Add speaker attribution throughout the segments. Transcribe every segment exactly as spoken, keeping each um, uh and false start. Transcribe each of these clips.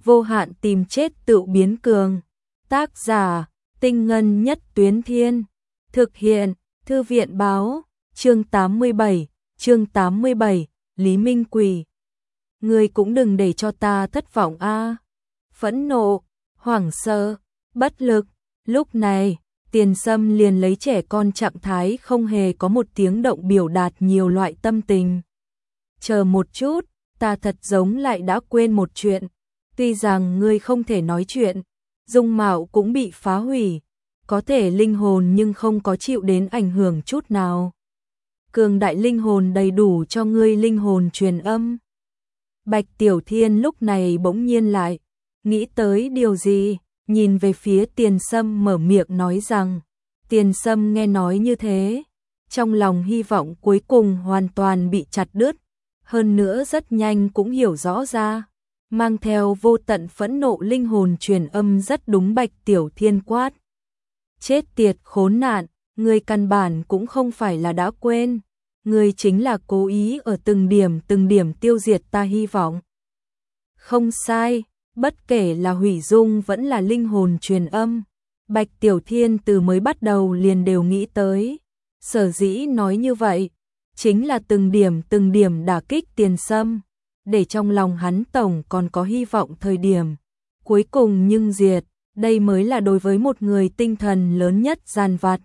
Speaker 1: vô hạn tìm chết tự biến cường. Tác giả, Tinh Ngân Nhất Tuyến Thiên. Thực hiện, Thư viện báo, chương tám mươi bảy, chương tám mươi bảy, Lý Minh Quỳ. Ngươi cũng đừng để cho ta thất vọng a. Phẫn nộ, hoảng sợ, bất lực. Lúc này, Tiền Sâm liền lấy trẻ con trạng thái không hề có một tiếng động biểu đạt nhiều loại tâm tình. Chờ một chút, ta thật giống lại đã quên một chuyện. Tuy rằng ngươi không thể nói chuyện, dung mạo cũng bị phá hủy, có thể linh hồn nhưng không có chịu đến ảnh hưởng chút nào. Cường đại linh hồn đầy đủ cho ngươi linh hồn truyền âm. Bạch Tiểu Thiên lúc này bỗng nhiên lại, nghĩ tới điều gì, nhìn về phía Tiền Sâm mở miệng nói rằng, Tiền Sâm nghe nói như thế, trong lòng hy vọng cuối cùng hoàn toàn bị chặt đứt, hơn nữa rất nhanh cũng hiểu rõ ra, mang theo vô tận phẫn nộ linh hồn truyền âm rất đúng Bạch Tiểu Thiên quát. Chết tiệt khốn nạn, ngươi căn bản cũng không phải là đã quên, ngươi chính là cố ý ở từng điểm từng điểm tiêu diệt ta hy vọng. Không sai, bất kể là hủy dung vẫn là linh hồn truyền âm, Bạch Tiểu Thiên từ mới bắt đầu liền đều nghĩ tới. Sở dĩ nói như vậy, chính là từng điểm từng điểm đả kích Tiền Sâm, để trong lòng hắn tổng còn có hy vọng thời điểm. Cuối cùng nhưng diệt, đây mới là đối với một người tinh thần lớn nhất gian vặt.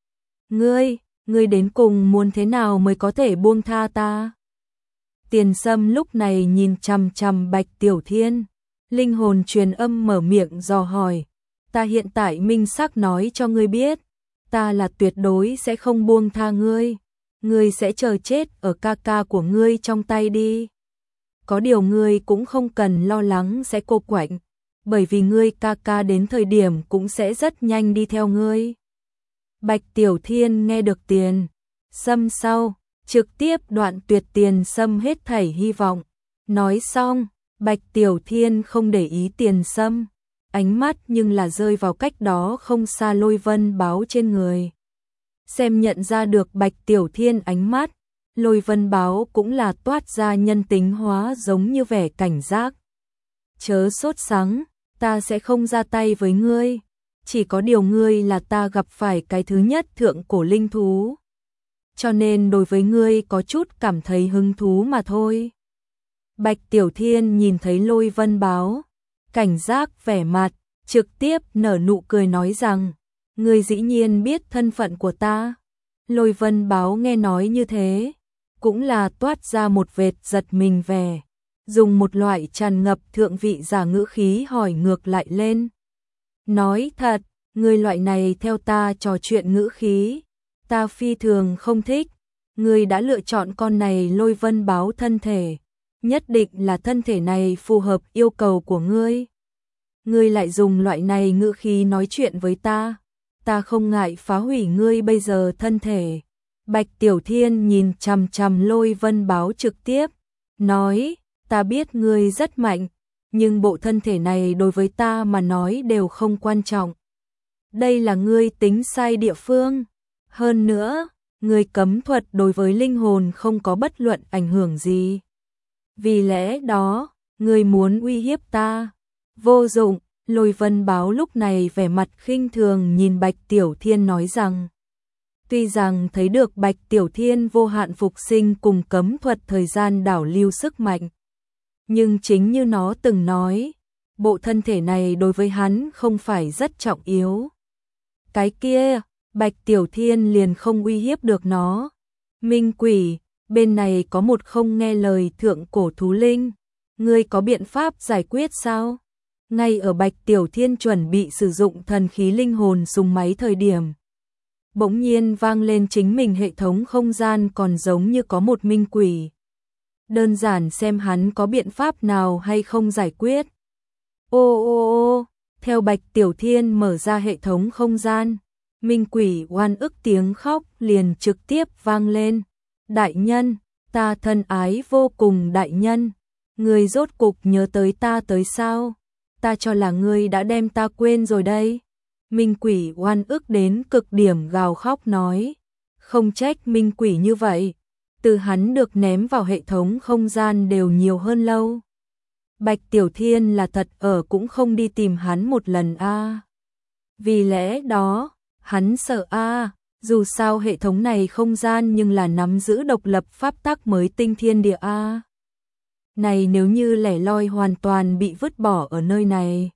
Speaker 1: Ngươi, ngươi đến cùng muốn thế nào mới có thể buông tha ta? Tiền Sâm lúc này nhìn chằm chằm Bạch Tiểu Thiên, linh hồn truyền âm mở miệng dò hỏi, ta hiện tại minh xác nói cho ngươi biết, ta là tuyệt đối sẽ không buông tha ngươi, ngươi sẽ chờ chết ở ca ca của ngươi trong tay đi. Có điều ngươi cũng không cần lo lắng sẽ cô quạnh, bởi vì ngươi ca ca đến thời điểm cũng sẽ rất nhanh đi theo ngươi. Bạch Tiểu Thiên nghe được Tiền Sâm sau, trực tiếp đoạn tuyệt Tiền Sâm hết thảy hy vọng. Nói xong, Bạch Tiểu Thiên không để ý Tiền Sâm, ánh mắt nhưng là rơi vào cách đó không xa Lôi Vân Báo trên người. Xem nhận ra được Bạch Tiểu Thiên ánh mắt, Lôi Vân Báo cũng là toát ra nhân tính hóa giống như vẻ cảnh giác. Chớ sốt sắng, ta sẽ không ra tay với ngươi, chỉ có điều ngươi là ta gặp phải cái thứ nhất thượng cổ linh thú, cho nên đối với ngươi có chút cảm thấy hứng thú mà thôi. Bạch Tiểu Thiên nhìn thấy Lôi Vân Báo, cảnh giác vẻ mặt, trực tiếp nở nụ cười nói rằng, ngươi dĩ nhiên biết thân phận của ta. Lôi Vân Báo nghe nói như thế, cũng là toát ra một vệt giật mình vẻ, dùng một loại tràn ngập thượng vị giả ngữ khí hỏi ngược lại lên. Nói thật, ngươi loại này theo ta trò chuyện ngữ khí, ta phi thường không thích, ngươi đã lựa chọn con này Lôi Vân Báo thân thể, nhất định là thân thể này phù hợp yêu cầu của ngươi. Ngươi lại dùng loại này ngữ khí nói chuyện với ta, ta không ngại phá hủy ngươi bây giờ thân thể. Bạch Tiểu Thiên nhìn chằm chằm Lôi Vân Báo trực tiếp, nói, ta biết ngươi rất mạnh, nhưng bộ thân thể này đối với ta mà nói đều không quan trọng. Đây là ngươi tính sai địa phương. Hơn nữa, ngươi cấm thuật đối với linh hồn không có bất luận ảnh hưởng gì. Vì lẽ đó, ngươi muốn uy hiếp ta. Vô dụng, Lôi Vân Báo lúc này vẻ mặt khinh thường nhìn Bạch Tiểu Thiên nói rằng, tuy rằng thấy được Bạch Tiểu Thiên vô hạn phục sinh cùng cấm thuật thời gian đảo lưu sức mạnh, nhưng chính như nó từng nói, bộ thân thể này đối với hắn không phải rất trọng yếu. Cái kia, Bạch Tiểu Thiên liền không uy hiếp được nó. Minh Quỷ, bên này có một không nghe lời thượng cổ thú linh, ngươi có biện pháp giải quyết sao? Ngay ở Bạch Tiểu Thiên chuẩn bị sử dụng thần khí linh hồn súng máy thời điểm, bỗng nhiên vang lên chính mình hệ thống không gian còn giống như có một minh quỷ. Đơn giản xem hắn có biện pháp nào hay không giải quyết. Ô ô ô, theo Bạch Tiểu Thiên mở ra hệ thống không gian, minh quỷ oan ức tiếng khóc liền trực tiếp vang lên. Đại nhân, ta thân ái vô cùng đại nhân, ngươi rốt cục nhớ tới ta tới sao? Ta cho là ngươi đã đem ta quên rồi đây. Minh quỷ oan ức đến cực điểm gào khóc nói, không trách minh quỷ như vậy, từ hắn được ném vào hệ thống không gian đều nhiều hơn lâu. Bạch Tiểu Thiên là thật ở cũng không đi tìm hắn một lần a. Vì lẽ đó, hắn sợ a, dù sao hệ thống này không gian nhưng là nắm giữ độc lập pháp tắc mới tinh thiên địa a. Này nếu như lẻ loi hoàn toàn bị vứt bỏ ở nơi này,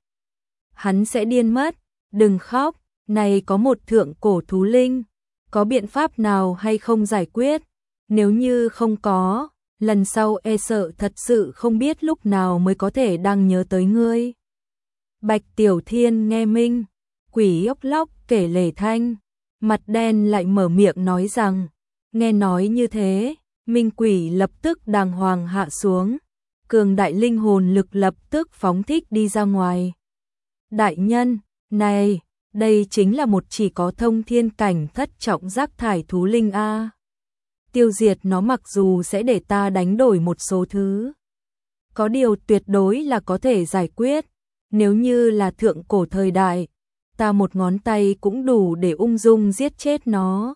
Speaker 1: hắn sẽ điên mất. Đừng khóc, này có một thượng cổ thú linh, có biện pháp nào hay không giải quyết? Nếu như không có, lần sau e sợ thật sự không biết lúc nào mới có thể đang nhớ tới ngươi. Bạch Tiểu Thiên nghe Minh Quỷ ốc lóc kể lể thanh, mặt đen lại mở miệng nói rằng, nghe nói như thế, Minh Quỷ lập tức đàng hoàng hạ xuống, cường đại linh hồn lực lập tức phóng thích đi ra ngoài. Đại nhân, này, đây chính là một chỉ có thông thiên cảnh thất trọng rác thải thú linh a. Tiêu diệt nó mặc dù sẽ để ta đánh đổi một số thứ, có điều tuyệt đối là có thể giải quyết. Nếu như là thượng cổ thời đại, ta một ngón tay cũng đủ để ung dung giết chết nó.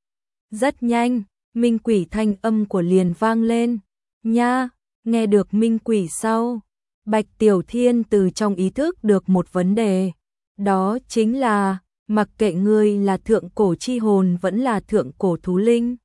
Speaker 1: Rất nhanh, Minh Quỷ thanh âm của liền vang lên. Nha, nghe được Minh Quỷ sau, Bạch Tiểu Thiên từ trong ý thức được một vấn đề. Đó chính là, mặc kệ ngươi là thượng cổ chi hồn vẫn là thượng cổ thú linh,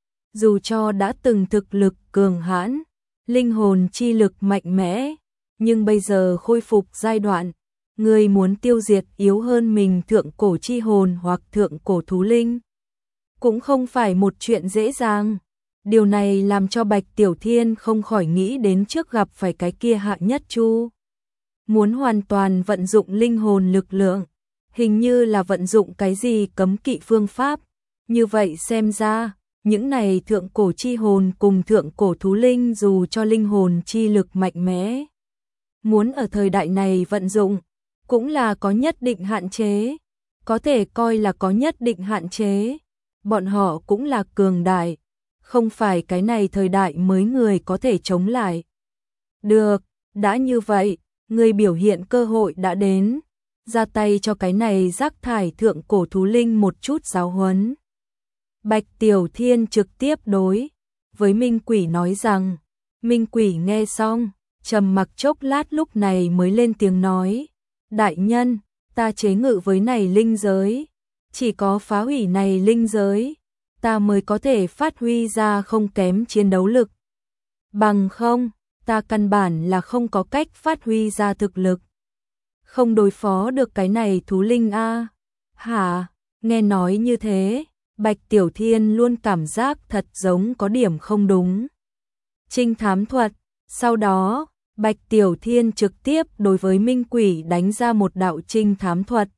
Speaker 1: dù cho đã từng thực lực cường hãn, linh hồn chi lực mạnh mẽ, nhưng bây giờ khôi phục giai đoạn, ngươi muốn tiêu diệt yếu hơn mình thượng cổ chi hồn hoặc thượng cổ thú linh, cũng không phải một chuyện dễ dàng. Điều này làm cho Bạch Tiểu Thiên không khỏi nghĩ đến trước gặp phải cái kia Hạ Nhất Chu. Muốn hoàn toàn vận dụng linh hồn lực lượng, hình như là vận dụng cái gì cấm kỵ phương pháp. Như vậy xem ra, những này thượng cổ chi hồn cùng thượng cổ thú linh dù cho linh hồn chi lực mạnh mẽ, muốn ở thời đại này vận dụng, cũng là có nhất định hạn chế, có thể coi là có nhất định hạn chế. Bọn họ cũng là cường đại, không phải cái này thời đại mới người có thể chống lại. Được, đã như vậy, người biểu hiện cơ hội đã đến, ra tay cho cái này rác thải thượng cổ thú linh một chút giáo huấn. Bạch Tiểu Thiên trực tiếp đối với Minh Quỷ nói rằng, Minh Quỷ nghe xong, trầm mặc chốc lát lúc này mới lên tiếng nói, đại nhân, ta chế ngự với này linh giới, chỉ có phá hủy này linh giới, ta mới có thể phát huy ra không kém chiến đấu lực. Bằng không, ta căn bản là không có cách phát huy ra thực lực. Không đối phó được cái này thú linh a. Hả, nghe nói như thế, Bạch Tiểu Thiên luôn cảm giác thật giống có điểm không đúng. Trinh thám thuật, sau đó, Bạch Tiểu Thiên trực tiếp đối với Minh Quỷ đánh ra một đạo trinh thám thuật.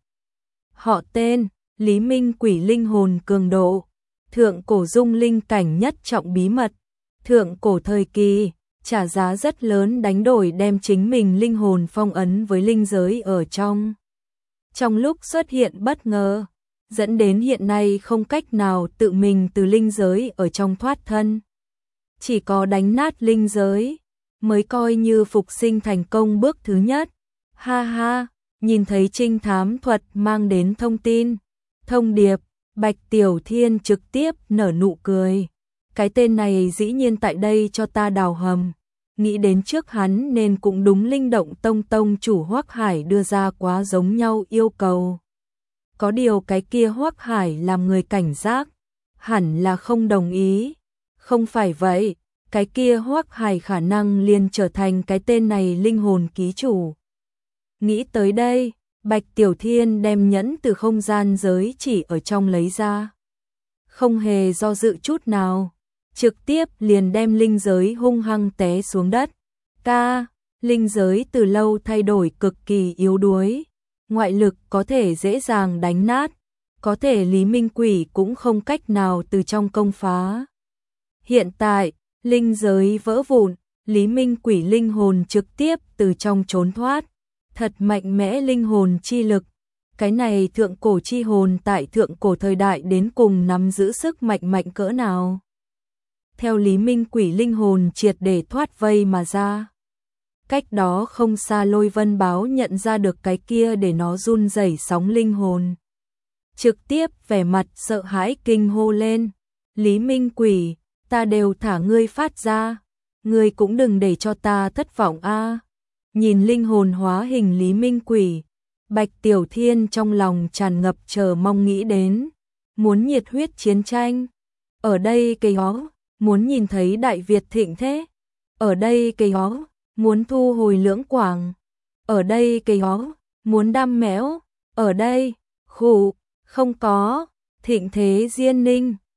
Speaker 1: Họ tên, Lý Minh Quỷ linh hồn cường độ, thượng cổ dung linh cảnh nhất trọng bí mật, thượng cổ thời kỳ, trả giá rất lớn đánh đổi đem chính mình linh hồn phong ấn với linh giới ở trong. Trong lúc xuất hiện bất ngờ, dẫn đến hiện nay không cách nào tự mình từ linh giới ở trong thoát thân. Chỉ có đánh nát linh giới, mới coi như phục sinh thành công bước thứ nhất. Ha ha, nhìn thấy trinh thám thuật mang đến thông tin, thông điệp, Bạch Tiểu Thiên trực tiếp nở nụ cười. Cái tên này dĩ nhiên tại đây cho ta đào hầm. Nghĩ đến trước hắn nên cũng đúng Linh Động Tông tông chủ Hoắc Hải đưa ra quá giống nhau yêu cầu. Có điều cái kia Hoắc Hải làm người cảnh giác, hẳn là không đồng ý. Không phải vậy, cái kia Hoắc Hải khả năng liền trở thành cái tên này linh hồn ký chủ. Nghĩ tới đây, Bạch Tiểu Thiên đem nhẫn từ không gian giới chỉ ở trong lấy ra. Không hề do dự chút nào, trực tiếp liền đem linh giới hung hăng té xuống đất. Ca, linh giới từ lâu thay đổi cực kỳ yếu đuối, ngoại lực có thể dễ dàng đánh nát, có thể Lý Minh Quỷ cũng không cách nào từ trong công phá. Hiện tại, linh giới vỡ vụn, Lý Minh Quỷ linh hồn trực tiếp từ trong trốn thoát. Thật mạnh mẽ linh hồn chi lực, cái này thượng cổ chi hồn tại thượng cổ thời đại đến cùng nắm giữ sức mạnh mạnh cỡ nào. Theo Lý Minh Quỷ linh hồn triệt để thoát vây mà ra. Cách đó không xa Lôi Vân Báo nhận ra được cái kia để nó run rẩy sóng linh hồn. Trực tiếp vẻ mặt sợ hãi kinh hô lên. Lý Minh Quỷ, ta đều thả ngươi phát ra. Ngươi cũng đừng để cho ta thất vọng a. nhìn linh hồn hóa hình Lý Minh Quỷ, Bạch Tiểu Thiên trong lòng tràn ngập chờ mong nghĩ đến, muốn nhiệt huyết chiến tranh. Ở đây cây ó, muốn nhìn thấy Đại Việt thịnh thế. Ở đây cây ó, muốn thu hồi Lưỡng Quảng. Ở đây cây ó, muốn đam mẽo. Ở đây, khụ, không có, thịnh thế Diên Ninh.